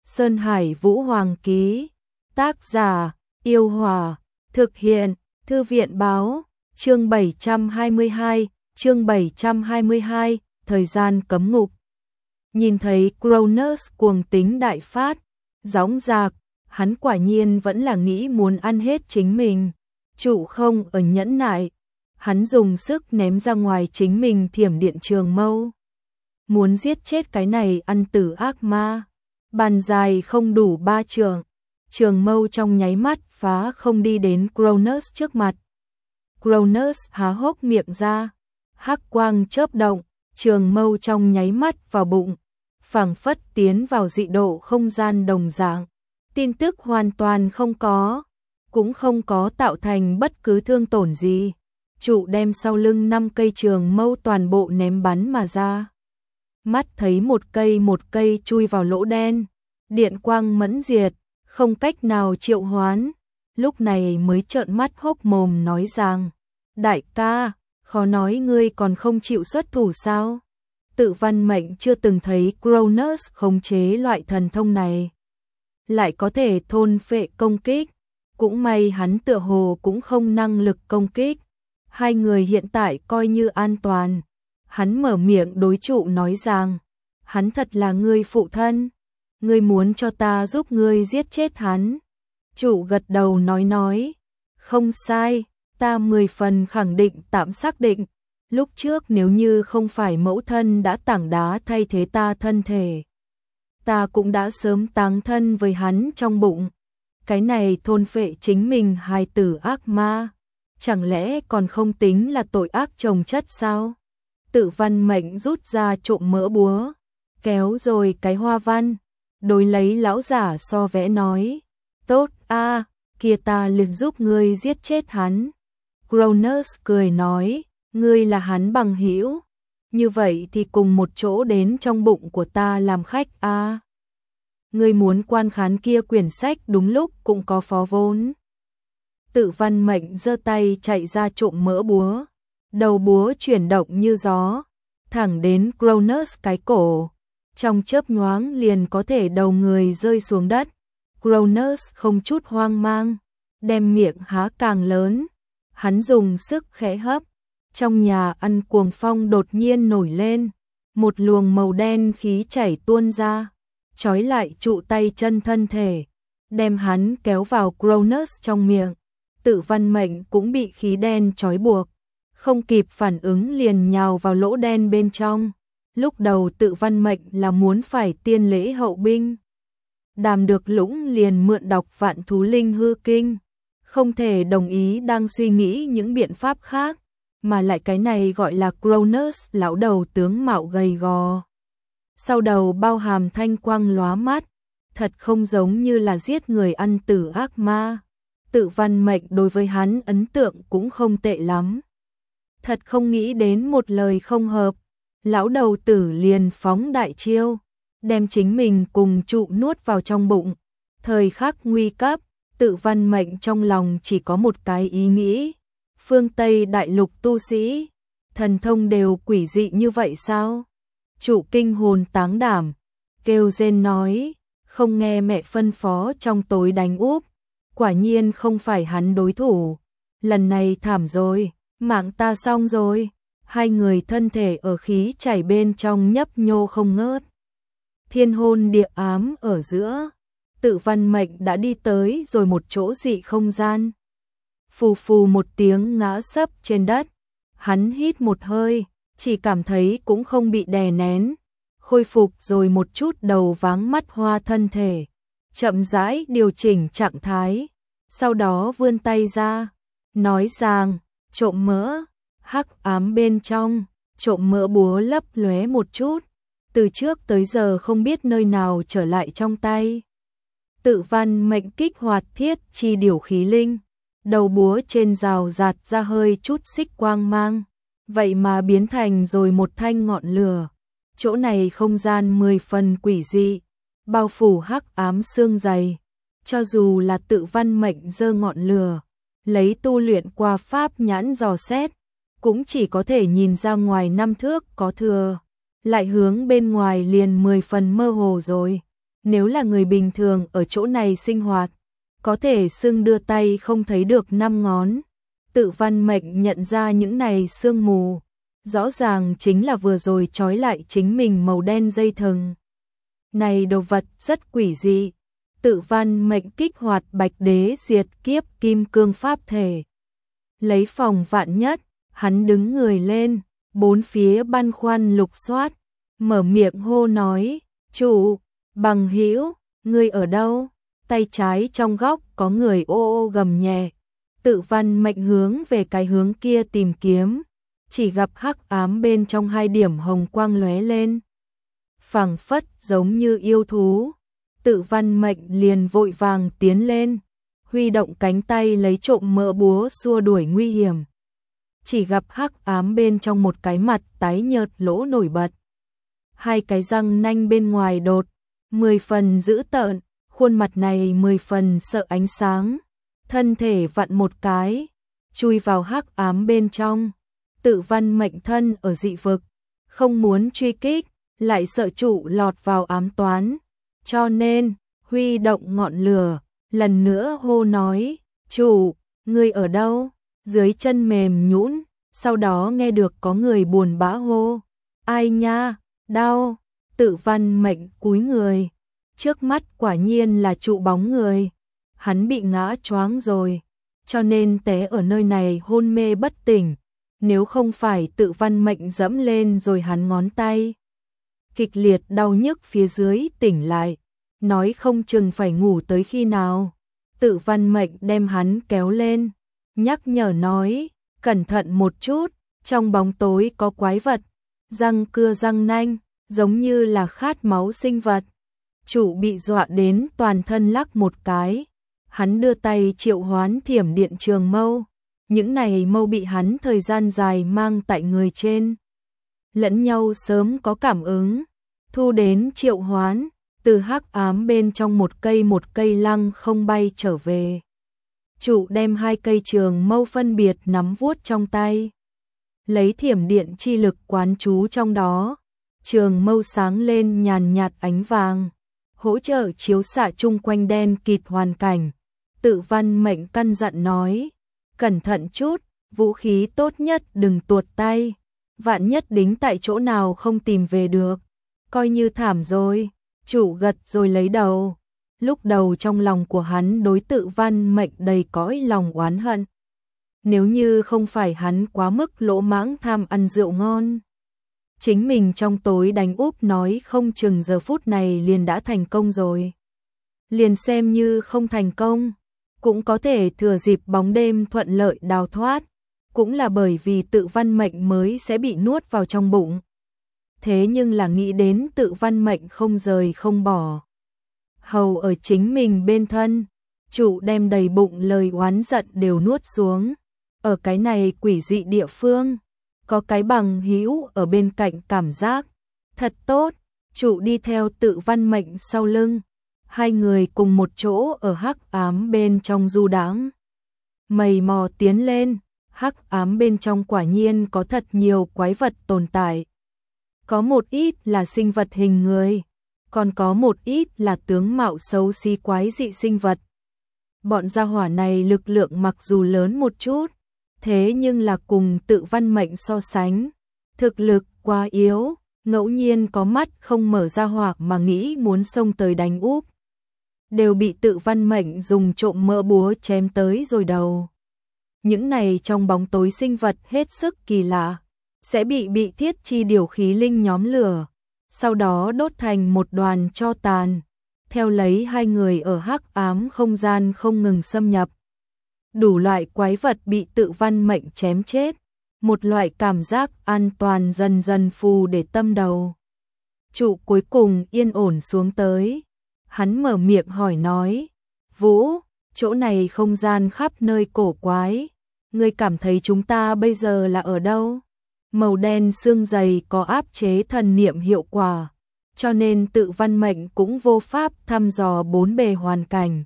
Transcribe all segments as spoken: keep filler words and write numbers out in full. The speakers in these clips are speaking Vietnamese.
Sơn Hải Vũ Hoàng ký. Tác giả, Yêu Hòa. Thực hiện, Thư viện báo. Chương bảy trăm hai mươi hai, chương bảy trăm hai mươi hai, thời gian cấm ngục. Nhìn thấy Cronus cuồng tính đại phát, dõng dạc, hắn quả nhiên vẫn là nghĩ muốn ăn hết chính mình. Trụ không ở nhẫn nại, hắn dùng sức ném ra ngoài chính mình thiểm điện trường mâu. Muốn giết chết cái này ăn tử ác ma. Bàn dài không đủ ba trường, trường mâu trong nháy mắt phá không đi đến Cronus trước mặt. Cronus há hốc miệng ra, hắc quang chớp động, trường mâu trong nháy mắt vào bụng, phảng phất tiến vào dị độ không gian đồng dạng. Tin tức hoàn toàn không có, cũng không có tạo thành bất cứ thương tổn gì. Trụ đem sau lưng năm cây trường mâu toàn bộ ném bắn mà ra. Mắt thấy một cây một cây chui vào lỗ đen, điện quang mẫn diệt, không cách nào triệu hoán, lúc này mới trợn mắt hốc mồm nói rằng, đại ca, khó nói ngươi còn không chịu xuất thủ sao? Tự Văn Mệnh chưa từng thấy Cronus khống chế loại thần thông này, lại có thể thôn phệ công kích, cũng may hắn tựa hồ cũng không năng lực công kích, hai người hiện tại coi như an toàn. Hắn mở miệng đối Trụ nói rằng, hắn thật là ngươi phụ thân, ngươi muốn cho ta giúp ngươi giết chết hắn. Trụ gật đầu nói nói, không sai, ta mười phần khẳng định tạm xác định, lúc trước nếu như không phải mẫu thân đã tảng đá thay thế ta thân thể, ta cũng đã sớm táng thân với hắn trong bụng. Cái này thôn phệ chính mình hài tử ác ma, chẳng lẽ còn không tính là tội ác chồng chất sao? Tự Văn Mệnh rút ra trộm mỡ búa, kéo rồi cái hoa văn, đối lấy lão giả so vẽ nói, tốt a, kia ta liền giúp ngươi giết chết hắn. Cronus cười nói, ngươi là hắn bằng hữu, như vậy thì cùng một chỗ đến trong bụng của ta làm khách a. Ngươi muốn quan khán kia quyển sách đúng lúc cũng có phó vốn. Tự Văn Mệnh giơ tay chạy ra trộm mỡ búa. Đầu búa chuyển động như gió, thẳng đến Cronus cái cổ, trong chớp nhoáng liền có thể đầu người rơi xuống đất. Cronus không chút hoang mang, đem miệng há càng lớn, hắn dùng sức khẽ hấp, trong nhà ăn cuồng phong đột nhiên nổi lên, một luồng màu đen khí chảy tuôn ra, trói lại Trụ tay chân thân thể, đem hắn kéo vào Cronus trong miệng. Tự Văn Mệnh cũng bị khí đen trói buộc, không kịp phản ứng liền nhào vào lỗ đen bên trong. Lúc đầu Tự Văn Mệnh là muốn phải tiên lễ hậu binh. Đàm Được Lũng liền mượn đọc Vạn Thú Linh Hư Kinh, không thể đồng ý đang suy nghĩ những biện pháp khác, mà lại cái này gọi là Cronus lão đầu tướng mạo gầy gò. Sau đầu bao hàm thanh quang lóa mắt, thật không giống như là giết người ăn tử ác ma. Tự Văn Mệnh đối với hắn ấn tượng cũng không tệ lắm. Thật không nghĩ đến một lời không hợp, lão đầu tử liền phóng đại chiêu, đem chính mình cùng Trụ nuốt vào trong bụng. Thời khắc nguy cấp, Tự Văn Mệnh trong lòng chỉ có một cái ý nghĩ, phương Tây đại lục tu sĩ, thần thông đều quỷ dị như vậy sao? Trụ kinh hồn táng đảm, kêu rên nói, không nghe mẹ phân phó trong tối đánh úp, quả nhiên không phải hắn đối thủ, lần này thảm rồi. Mạng ta xong rồi. Hai người thân thể ở khí chảy bên trong nhấp nhô không ngớt. Thiên hôn địa ám ở giữa. Tự Văn Mệnh đã đi tới rồi một chỗ dị không gian. Phù phù một tiếng ngã sấp trên đất. Hắn hít một hơi, chỉ cảm thấy cũng không bị đè nén. Khôi phục rồi một chút đầu váng mắt hoa thân thể. Chậm rãi điều chỉnh trạng thái. Sau đó vươn tay ra, nói rằng, trộm mỡ, hắc ám bên trong, trộm mỡ búa lấp lóe một chút, từ trước tới giờ không biết nơi nào trở lại trong tay. Tự Văn Mệnh kích hoạt thiết chi điều khí linh, đầu búa trên rào rạt ra hơi chút xích quang mang, vậy mà biến thành rồi một thanh ngọn lửa. Chỗ này không gian mười phần quỷ dị, bao phủ hắc ám xương dày, cho dù là Tự Văn Mệnh giơ ngọn lửa, lấy tu luyện qua pháp nhãn dò xét, cũng chỉ có thể nhìn ra ngoài năm thước có thừa, lại hướng bên ngoài liền mười phần mơ hồ rồi. Nếu là người bình thường ở chỗ này sinh hoạt, có thể xưng đưa tay không thấy được năm ngón. Tự Văn Mệnh nhận ra những này sương mù, rõ ràng chính là vừa rồi trói lại chính mình màu đen dây thừng. Này đồ vật rất quỷ dị. Tự Văn Mệnh kích hoạt Bạch Đế diệt kiếp kim cương pháp thể. Lấy phòng vạn nhất, hắn đứng người lên, bốn phía băn khoăn lục soát, mở miệng hô nói, chủ, bằng hữu, ngươi ở đâu? Tay trái trong góc có người ô ô gầm nhẹ. Tự Văn Mệnh hướng về cái hướng kia tìm kiếm, chỉ gặp hắc ám bên trong hai điểm hồng quang lóe lên. Phảng phất giống như yêu thú. Tự Văn Mệnh liền vội vàng tiến lên, huy động cánh tay lấy trộm mỡ búa xua đuổi nguy hiểm. Chỉ gặp hắc ám bên trong một cái mặt tái nhợt lỗ nổi bật. Hai cái răng nanh bên ngoài đột, mười phần dữ tợn, khuôn mặt này mười phần sợ ánh sáng. Thân thể vặn một cái, chui vào hắc ám bên trong. Tự Văn Mệnh thân ở dị vực, không muốn truy kích, lại sợ chủ lọt vào ám toán. Cho nên, huy động ngọn lửa, lần nữa hô nói, chủ, ngươi ở đâu? Dưới chân mềm nhũn, sau đó nghe được có người buồn bã hô, ai nha, đau. Tự Văn Mệnh cúi người, trước mắt quả nhiên là trụ bóng người. Hắn bị ngã choáng rồi, cho nên té ở nơi này hôn mê bất tỉnh. Nếu không phải Tự Văn Mệnh dẫm lên rồi hắn ngón tay kịch liệt đau nhức phía dưới tỉnh lại, nói không chừng phải ngủ tới khi nào. Tự Văn Mệnh đem hắn kéo lên, nhắc nhở nói, cẩn thận một chút, trong bóng tối có quái vật, răng cưa răng nanh, giống như là khát máu sinh vật. Chủ bị dọa đến toàn thân lắc một cái, hắn đưa tay triệu hoán thiểm điện trường mâu, những này mâu bị hắn thời gian dài mang tại người trên. Lẫn nhau sớm có cảm ứng, thu đến triệu hoán, từ hắc ám bên trong một cây một cây lăng không bay trở về. Chủ đem hai cây trường mâu phân biệt nắm vuốt trong tay, lấy thiểm điện chi lực quán trú trong đó, trường mâu sáng lên nhàn nhạt ánh vàng, hỗ trợ chiếu xạ chung quanh đen kịt hoàn cảnh. Tự Văn Mệnh căn dặn nói, cẩn thận chút, vũ khí tốt nhất đừng tuột tay, vạn nhất đính tại chỗ nào không tìm về được, coi như thảm rồi. Chủ gật rồi lấy đầu. Lúc đầu trong lòng của hắn đối Tự Văn Mệnh đầy cõi lòng oán hận. Nếu như không phải hắn quá mức lỗ mãng tham ăn rượu ngon, chính mình trong tối đánh úp nói không chừng giờ phút này liền đã thành công rồi. Liền xem như không thành công, cũng có thể thừa dịp bóng đêm thuận lợi đào thoát, cũng là bởi vì Tự Văn Mệnh mới sẽ bị nuốt vào trong bụng. Thế nhưng là nghĩ đến Tự Văn Mệnh không rời không bỏ, hầu ở chính mình bên thân, chủ đem đầy bụng lời oán giận đều nuốt xuống. Ở cái này quỷ dị địa phương, có cái bằng hữu ở bên cạnh cảm giác thật tốt. Chủ đi theo Tự Văn Mệnh sau lưng, hai người cùng một chỗ ở hắc ám bên trong du đãng, mày mò tiến lên. Hắc ám bên trong quả nhiên có thật nhiều quái vật tồn tại. Có một ít là sinh vật hình người, còn có một ít là tướng mạo xấu xí quái dị sinh vật. Bọn gia hỏa này lực lượng mặc dù lớn một chút, thế nhưng là cùng Tự Văn Mệnh so sánh, thực lực quá yếu, ngẫu nhiên có mắt không mở ra hoặc mà nghĩ muốn xông tới đánh úp, đều bị Tự Văn Mệnh dùng trộm mỡ búa chém tới rồi đầu. Những này trong bóng tối sinh vật hết sức kỳ lạ, sẽ bị bị thiết chi điều khí linh nhóm lửa, sau đó đốt thành một đoàn tro tàn, theo lấy hai người ở hắc ám không gian không ngừng xâm nhập. Đủ loại quái vật bị Tự Văn Mệnh chém chết, một loại cảm giác an toàn dần dần phù để tâm đầu. Trụ cuối cùng yên ổn xuống tới, hắn mở miệng hỏi nói, Vũ, chỗ này không gian khắp nơi cổ quái, ngươi cảm thấy chúng ta bây giờ là ở đâu? Màu đen xương dày có áp chế thần niệm hiệu quả, cho nên Tự Văn Mệnh cũng vô pháp thăm dò bốn bề hoàn cảnh.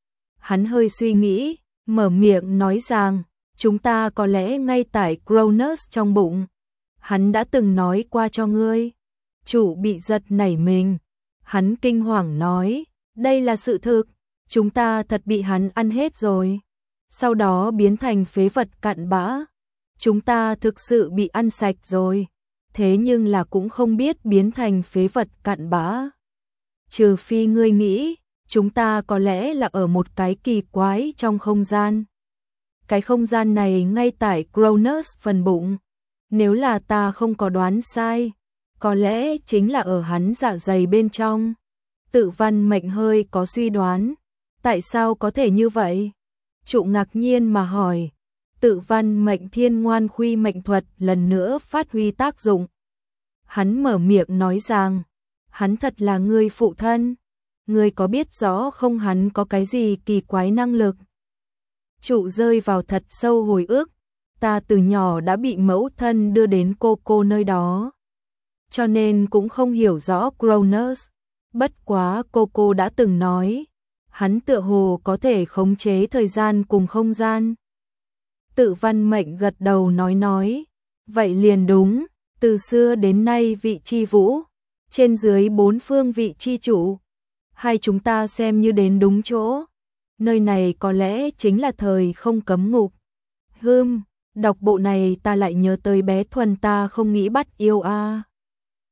Hắn hơi suy nghĩ, mở miệng nói rằng, chúng ta có lẽ ngay tại Cronus trong bụng. Hắn đã từng nói qua cho ngươi. Chủ bị giật nảy mình, Hắn kinh hoàng nói, đây là sự thực, chúng ta thật bị hắn ăn hết rồi. Sau đó biến thành phế vật cặn bã. Chúng ta thực sự bị ăn sạch rồi. Thế nhưng là cũng không biết biến thành phế vật cặn bã. Trừ phi ngươi nghĩ, chúng ta có lẽ là ở một cái kỳ quái trong không gian. Cái không gian này ngay tại Cronus phần bụng. Nếu là ta không có đoán sai, có lẽ chính là ở hắn dạ dày bên trong. Tự Văn Mệnh hơi có suy đoán. Tại sao có thể như vậy? Trụ ngạc nhiên mà hỏi. Tự Văn Mệnh thiên ngoan khuy mệnh thuật lần nữa phát huy tác dụng. Hắn mở miệng nói rằng, hắn thật là người phụ thân. Ngươi có biết rõ không hắn có cái gì kỳ quái năng lực? Trụ rơi vào thật sâu hồi ức. Ta từ nhỏ đã bị mẫu thân đưa đến cô cô nơi đó. Cho nên cũng không hiểu rõ Cronus. Bất quá cô cô đã từng nói, hắn tựa hồ có thể khống chế thời gian cùng không gian. Tự Văn Mệnh gật đầu nói nói, vậy liền đúng, từ xưa đến nay vị chi vũ, trên dưới bốn phương vị chi chủ, hai chúng ta xem như đến đúng chỗ. Nơi này có lẽ chính là thời không cấm ngục. Hừm, đọc bộ này ta lại nhớ tới bé Thuần ta không nghĩ bắt yêu a. À.